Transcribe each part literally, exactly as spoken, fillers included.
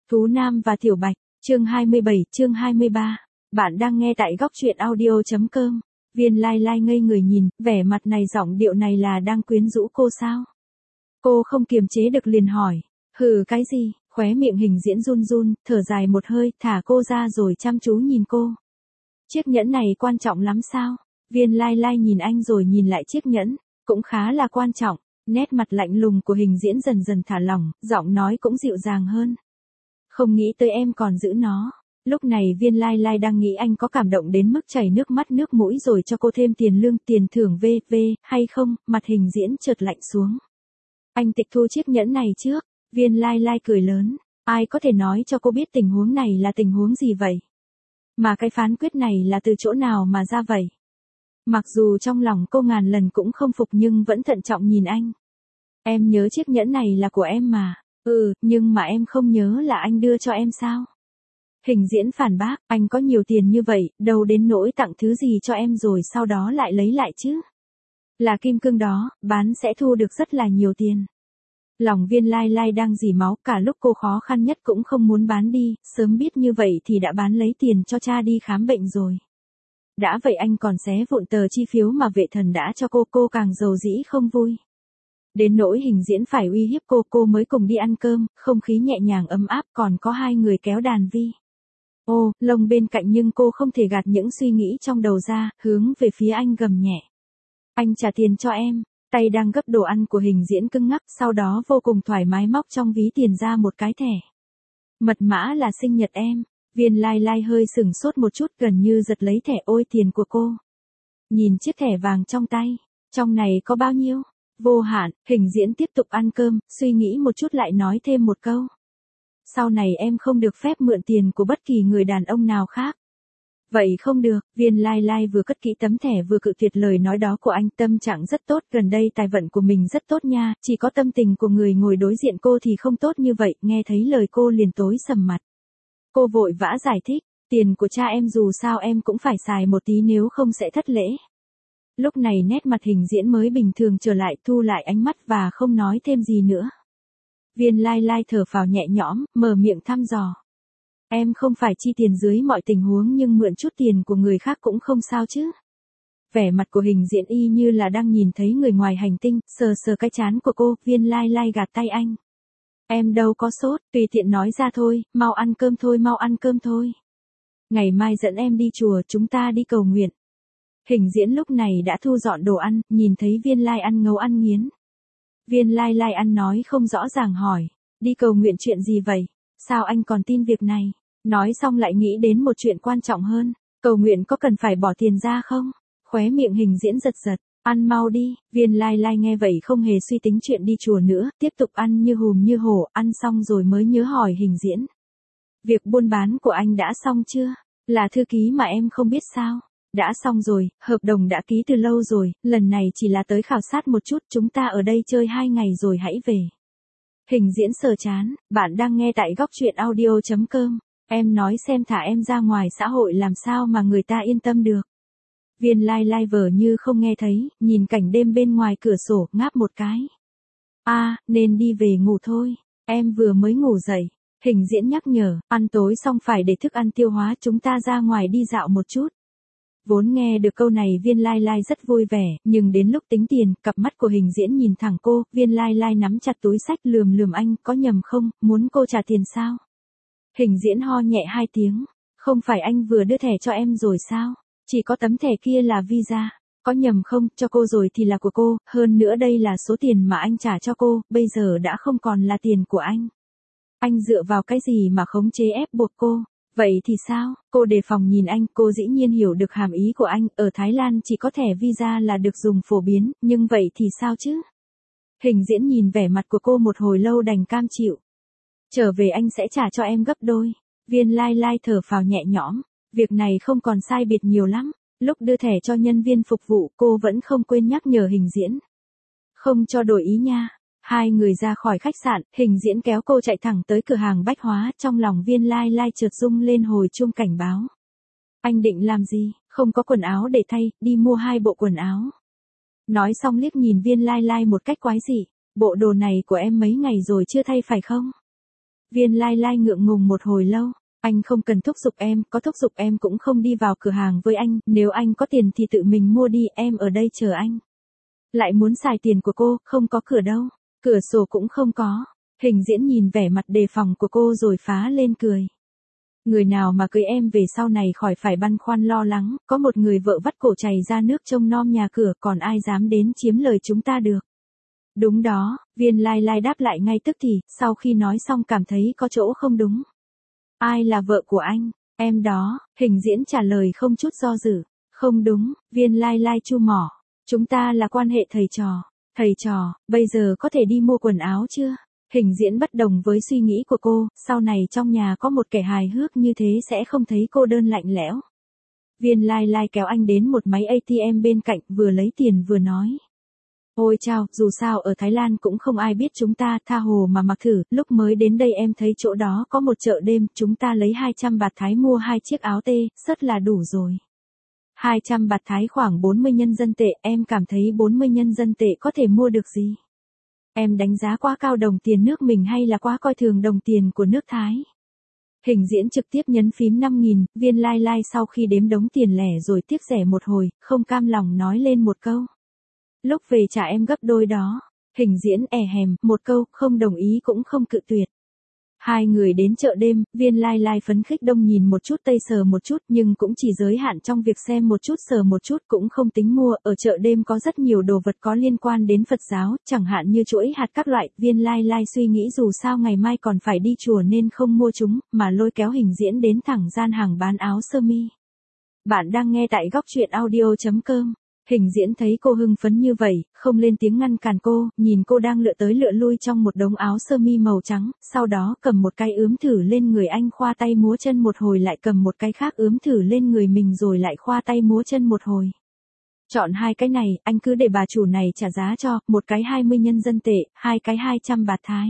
Thú Nam và Tiểu Bạch, chương hai mươi bảy, chương hai mươi ba. Bạn đang nghe tại góc truyện audio chấm com. Viên Lai Lai ngây người nhìn, vẻ mặt này giọng điệu này là đang quyến rũ cô sao? Cô không kiềm chế được liền hỏi, hừ cái gì? Khóe miệng Hình Diễn run run, thở dài một hơi, thả cô ra rồi chăm chú nhìn cô. Chiếc nhẫn này quan trọng lắm sao? Viên Lai Lai nhìn anh rồi nhìn lại chiếc nhẫn, cũng khá là quan trọng. Nét mặt lạnh lùng của Hình Diễn dần dần thả lỏng, giọng nói cũng dịu dàng hơn. Không nghĩ tới em còn giữ nó. Lúc này Viên Lai Lai đang nghĩ anh có cảm động đến mức chảy nước mắt nước mũi rồi cho cô thêm tiền lương, tiền thưởng vê vê, hay không, mặt Hình Diễn chợt lạnh xuống. Anh tịch thu chiếc nhẫn này trước. Viên Lai Lai cười lớn, ai có thể nói cho cô biết tình huống này là tình huống gì vậy? Mà cái phán quyết này là từ chỗ nào mà ra vậy? Mặc dù trong lòng cô ngàn lần cũng không phục nhưng vẫn thận trọng nhìn anh. Em nhớ chiếc nhẫn này là của em mà. Ừ, nhưng mà em không nhớ là anh đưa cho em sao? Hình Diễn phản bác, anh có nhiều tiền như vậy, đâu đến nỗi tặng thứ gì cho em rồi sau đó lại lấy lại chứ. Là kim cương đó, bán sẽ thu được rất là nhiều tiền. Lòng Viên Lai Lai đang rỉ máu, cả lúc cô khó khăn nhất cũng không muốn bán đi, sớm biết như vậy thì đã bán lấy tiền cho cha đi khám bệnh rồi. Đã vậy anh còn xé vụn tờ chi phiếu mà Vệ Thần đã cho cô, cô càng giàu dĩ không vui. Đến nỗi Hình Diễn phải uy hiếp cô, cô mới cùng đi ăn cơm, không khí nhẹ nhàng ấm áp, còn có hai người kéo đàn vi. Ô, lông bên cạnh nhưng cô không thể gạt những suy nghĩ trong đầu ra, hướng về phía anh gầm nhẹ. Anh trả tiền cho em. Tay đang gấp đồ ăn của Hình Diễn cứng ngắc, sau đó vô cùng thoải mái móc trong ví tiền ra một cái thẻ. Mật mã là sinh nhật em. Viên Lai Lai hơi sửng sốt một chút, gần như giật lấy thẻ. Ôi tiền của cô. Nhìn chiếc thẻ vàng trong tay. Trong này có bao nhiêu? Vô hạn. Hình Diễn tiếp tục ăn cơm, suy nghĩ một chút lại nói thêm một câu. Sau này em không được phép mượn tiền của bất kỳ người đàn ông nào khác. Vậy không được, Viên Lai Lai vừa cất kỹ tấm thẻ vừa cự tuyệt lời nói đó của anh. Tâm trạng rất tốt, gần đây tài vận của mình rất tốt nha, chỉ có tâm tình của người ngồi đối diện cô thì không tốt như vậy. Nghe thấy lời cô liền tối sầm mặt. Cô vội vã giải thích, tiền của cha em dù sao em cũng phải xài một tí nếu không sẽ thất lễ. Lúc này nét mặt Hình Diễn mới bình thường trở lại, thu lại ánh mắt và không nói thêm gì nữa. Viên Lai Lai thở phào nhẹ nhõm, mở miệng thăm dò. Em không phải chi tiền dưới mọi tình huống nhưng mượn chút tiền của người khác cũng không sao chứ. Vẻ mặt của Hình Diễn y như là đang nhìn thấy người ngoài hành tinh, sờ sờ cái trán của cô. Viên Lai Lai gạt tay anh. Em đâu có sốt, tùy tiện nói ra thôi, mau ăn cơm thôi, mau ăn cơm thôi. Ngày mai dẫn em đi chùa, chúng ta đi cầu nguyện. Hình Diễn lúc này đã thu dọn đồ ăn, nhìn thấy Viên Lai ăn ngấu ăn nghiến. Viên Lai Lai ăn nói không rõ ràng hỏi, đi cầu nguyện chuyện gì vậy? Sao anh còn tin việc này? Nói xong lại nghĩ đến một chuyện quan trọng hơn, cầu nguyện có cần phải bỏ tiền ra không? Khóe miệng Hình Diễn giật giật, ăn mau đi. Viên Lai Lai nghe vậy không hề suy tính chuyện đi chùa nữa, tiếp tục ăn như hùm như hổ, ăn xong rồi mới nhớ hỏi Hình Diễn. Việc buôn bán của anh đã xong chưa? Là thư ký mà em không biết sao? Đã xong rồi, hợp đồng đã ký từ lâu rồi, lần này chỉ là tới khảo sát một chút, chúng ta ở đây chơi hai ngày rồi hãy về. Hình Diễn sờ chán, bạn đang nghe tại góc truyện audio chấm com. Em nói xem thả em ra ngoài xã hội làm sao mà người ta yên tâm được. Viên Lai Lai vờ như không nghe thấy, nhìn cảnh đêm bên ngoài cửa sổ, ngáp một cái. A, à, nên đi về ngủ thôi, em vừa mới ngủ dậy. Hình Diễn nhắc nhở, ăn tối xong phải để thức ăn tiêu hóa, chúng ta ra ngoài đi dạo một chút. Vốn nghe được câu này Viên Lai Lai rất vui vẻ, nhưng đến lúc tính tiền, cặp mắt của Hình Diễn nhìn thẳng cô. Viên Lai Lai nắm chặt túi xách lườm lườm anh, có nhầm không, muốn cô trả tiền sao? Hình Diễn ho nhẹ hai tiếng, không phải anh vừa đưa thẻ cho em rồi sao? Chỉ có tấm thẻ kia là visa, có nhầm không, cho cô rồi thì là của cô, hơn nữa đây là số tiền mà anh trả cho cô, bây giờ đã không còn là tiền của anh. Anh dựa vào cái gì mà khống chế ép buộc cô? Vậy thì sao? Cô đề phòng nhìn anh, cô dĩ nhiên hiểu được hàm ý của anh, ở Thái Lan chỉ có thẻ visa là được dùng phổ biến, nhưng vậy thì sao chứ? Hình Diễn nhìn vẻ mặt của cô một hồi lâu đành cam chịu. Trở về anh sẽ trả cho em gấp đôi. Viên Lai Lai thở phào nhẹ nhõm, việc này không còn sai biệt nhiều lắm. Lúc đưa thẻ cho nhân viên phục vụ cô vẫn không quên nhắc nhở Hình Diễn. Không cho đổi ý nha. Hai người ra khỏi khách sạn, Hình Diễn kéo cô chạy thẳng tới cửa hàng bách hóa, trong lòng Viên Lai Lai chợt rung lên hồi chuông cảnh báo. Anh định làm gì? Không có quần áo để thay, đi mua hai bộ quần áo. Nói xong liếc nhìn Viên Lai Lai một cách quái dị, bộ đồ này của em mấy ngày rồi chưa thay phải không? Viên Lai Lai ngượng ngùng một hồi lâu. Anh không cần thúc giục em, có thúc giục em cũng không đi vào cửa hàng với anh, nếu anh có tiền thì tự mình mua đi, em ở đây chờ anh. Lại muốn xài tiền của cô, không có cửa đâu, cửa sổ cũng không có. Hình Diễn nhìn vẻ mặt đề phòng của cô rồi phá lên cười. Người nào mà cưới em về sau này khỏi phải băn khoăn lo lắng, có một người vợ vắt cổ chảy ra nước trông nom nhà cửa, còn ai dám đến chiếm lời chúng ta được. Đúng đó, Viên Lai Lai đáp lại ngay tức thì, sau khi nói xong cảm thấy có chỗ không đúng. Ai là vợ của anh? Em đó, Hình Diễn trả lời không chút do dự. Không đúng, Viên Lai Lai chu mỏ. Chúng ta là quan hệ thầy trò. Thầy trò, bây giờ có thể đi mua quần áo chưa? Hình Diễn bất đồng với suy nghĩ của cô, sau này trong nhà có một kẻ hài hước như thế sẽ không thấy cô đơn lạnh lẽo. Viên Lai Lai kéo anh đến một máy a tê em bên cạnh, vừa lấy tiền vừa nói. Ôi chao, dù sao ở Thái Lan cũng không ai biết chúng ta, tha hồ mà mặc thử, lúc mới đến đây em thấy chỗ đó có một chợ đêm, chúng ta lấy hai trăm bạt Thái mua hai chiếc áo tê, rất là đủ rồi. hai trăm bạt Thái khoảng bốn mươi nhân dân tệ, em cảm thấy bốn mươi nhân dân tệ có thể mua được gì? Em đánh giá quá cao đồng tiền nước mình hay là quá coi thường đồng tiền của nước Thái? Hình Diễn trực tiếp nhấn phím năm nghìn, Viên Lai Lai sau khi đếm đống tiền lẻ rồi tiếc rẻ một hồi, không cam lòng nói lên một câu. Lúc về trả em gấp đôi đó. Hình Diễn è hèm, một câu, không đồng ý cũng không cự tuyệt. Hai người đến chợ đêm, Viên Lai Lai phấn khích đông nhìn một chút tây sờ một chút, nhưng cũng chỉ giới hạn trong việc xem một chút sờ một chút, cũng không tính mua. Ở chợ đêm có rất nhiều đồ vật có liên quan đến Phật giáo, chẳng hạn như chuỗi hạt các loại. Viên Lai Lai suy nghĩ dù sao ngày mai còn phải đi chùa nên không mua chúng, mà lôi kéo Hình Diễn đến thẳng gian hàng bán áo sơ mi. Bạn đang nghe tại góc truyện audio chấm com. Hình Diễn thấy cô hưng phấn như vậy, không lên tiếng ngăn cản cô, nhìn cô đang lựa tới lựa lui trong một đống áo sơ mi màu trắng, sau đó cầm một cái ướm thử lên người anh, khoa tay múa chân một hồi, lại cầm một cái khác ướm thử lên người mình rồi lại khoa tay múa chân một hồi. Chọn hai cái này, anh cứ để bà chủ này trả giá cho, một cái hai mươi nhân dân tệ, hai cái hai trăm bạt Thái.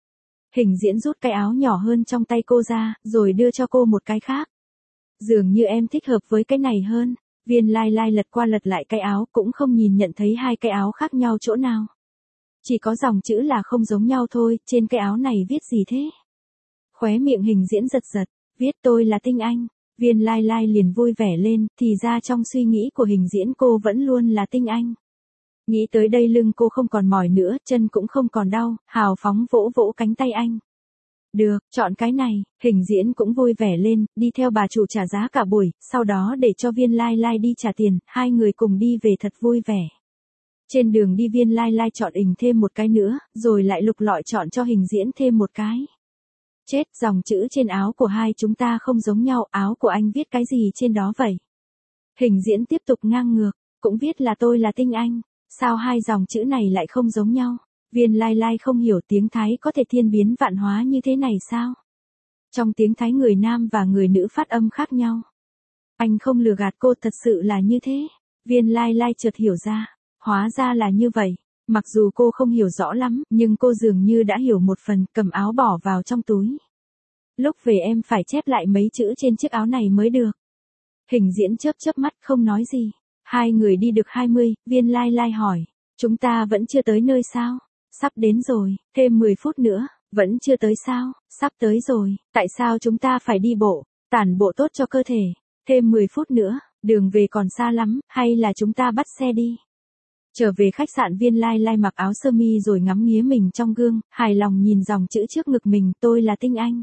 Hình Diễn rút cái áo nhỏ hơn trong tay cô ra, rồi đưa cho cô một cái khác. Dường như em thích hợp với cái này hơn. Viên Lai Lai lật qua lật lại cái áo, cũng không nhìn nhận thấy hai cái áo khác nhau chỗ nào. Chỉ có dòng chữ là không giống nhau thôi, trên cái áo này viết gì thế? Khóe miệng Hình Diễn giật giật, viết tôi là Tinh Anh. Viên Lai Lai liền vui vẻ lên, thì ra trong suy nghĩ của Hình Diễn cô vẫn luôn là Tinh Anh. Nghĩ tới đây lưng cô không còn mỏi nữa, chân cũng không còn đau, hào phóng vỗ vỗ cánh tay anh. Được, chọn cái này. Hình Diễn cũng vui vẻ lên, đi theo bà chủ trả giá cả buổi, sau đó để cho Viên Lai Lai đi trả tiền, hai người cùng đi về thật vui vẻ. Trên đường đi Viên Lai Lai chọn ình thêm một cái nữa, rồi lại lục lọi chọn cho Hình Diễn thêm một cái. Chết, dòng chữ trên áo của hai chúng ta không giống nhau, áo của anh viết cái gì trên đó vậy? Hình Diễn tiếp tục ngang ngược, cũng viết là tôi là Tinh Anh, sao hai dòng chữ này lại không giống nhau? Viên Lai Lai không hiểu tiếng Thái có thể thiên biến vạn hóa như thế này sao? Trong tiếng Thái người nam và người nữ phát âm khác nhau. Anh không lừa gạt cô, thật sự là như thế. Viên Lai Lai chợt hiểu ra, hóa ra là như vậy. Mặc dù cô không hiểu rõ lắm, nhưng cô dường như đã hiểu một phần, cầm áo bỏ vào trong túi. Lúc về em phải chép lại mấy chữ trên chiếc áo này mới được. Hình Diễn chớp chớp mắt không nói gì. Hai người đi được hai mươi, Viên Lai Lai hỏi, chúng ta vẫn chưa tới nơi sao? Sắp đến rồi, thêm mười phút nữa, vẫn chưa tới sao? Sắp tới rồi, tại sao chúng ta phải đi bộ? Tản bộ tốt cho cơ thể. Thêm mười phút nữa, đường về còn xa lắm, hay là chúng ta bắt xe đi? Trở về khách sạn, Viên Lai Lai mặc áo sơ mi rồi ngắm nghía mình trong gương, hài lòng nhìn dòng chữ trước ngực mình, tôi là Tinh Anh.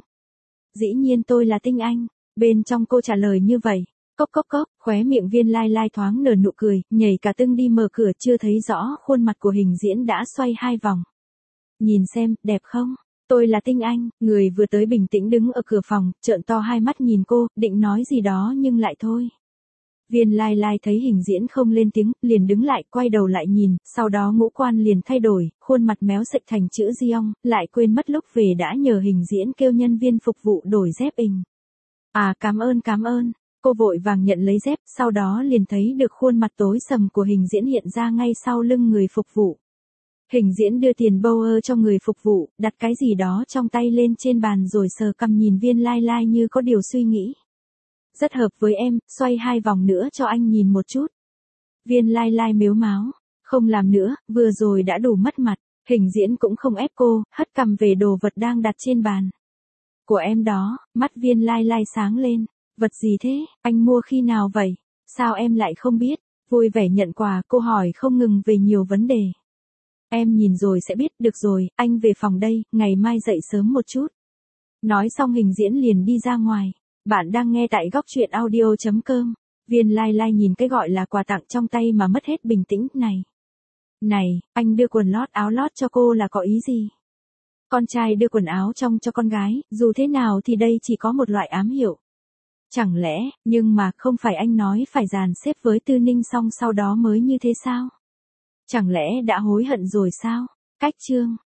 Dĩ nhiên tôi là Tinh Anh. Bên trong cô trả lời như vậy. Cốc cốc cốc, khóe miệng Viên Lai Lai thoáng nở nụ cười, nhảy cả tưng đi mở cửa, chưa thấy rõ khuôn mặt của Hình Diễn đã xoay hai vòng. Nhìn xem, đẹp không? Tôi là Tinh Anh. Người vừa tới bình tĩnh đứng ở cửa phòng, trợn to hai mắt nhìn cô, định nói gì đó nhưng lại thôi. Viên Lai Lai thấy Hình Diễn không lên tiếng, liền đứng lại, quay đầu lại nhìn, sau đó ngũ quan liền thay đổi, khuôn mặt méo sệch thành chữ Giong, lại quên mất lúc về đã nhờ Hình Diễn kêu nhân viên phục vụ đổi dép ình. À, cảm ơn cảm ơn. Cô vội vàng nhận lấy dép, sau đó liền thấy được khuôn mặt tối sầm của Hình Diễn hiện ra ngay sau lưng người phục vụ. Hình Diễn đưa tiền bâu ơ cho người phục vụ, đặt cái gì đó trong tay lên trên bàn rồi sờ cằm nhìn Viên Lai Lai như có điều suy nghĩ. Rất hợp với em, xoay hai vòng nữa cho anh nhìn một chút. Viên Lai Lai mếu máo, không làm nữa, vừa rồi đã đủ mất mặt. Hình Diễn cũng không ép cô, hất cằm về đồ vật đang đặt trên bàn. Của em đó, mắt Viên Lai Lai sáng lên. Vật gì thế, anh mua khi nào vậy? Sao em lại không biết? Vui vẻ nhận quà, cô hỏi không ngừng về nhiều vấn đề. Em nhìn rồi sẽ biết, được rồi, anh về phòng đây, ngày mai dậy sớm một chút. Nói xong Hình Diễn liền đi ra ngoài. Bạn đang nghe tại góc truyện audio chấm com. Viên Lai Lai nhìn cái gọi là quà tặng trong tay mà mất hết bình tĩnh, này. Này, anh đưa quần lót áo lót cho cô là có ý gì? Con trai đưa quần áo trong cho con gái, dù thế nào thì đây chỉ có một loại ám hiệu. Chẳng lẽ, nhưng mà không phải anh nói phải dàn xếp với Tư Ninh xong sau đó mới như thế sao? Chẳng lẽ đã hối hận rồi sao? Cách chương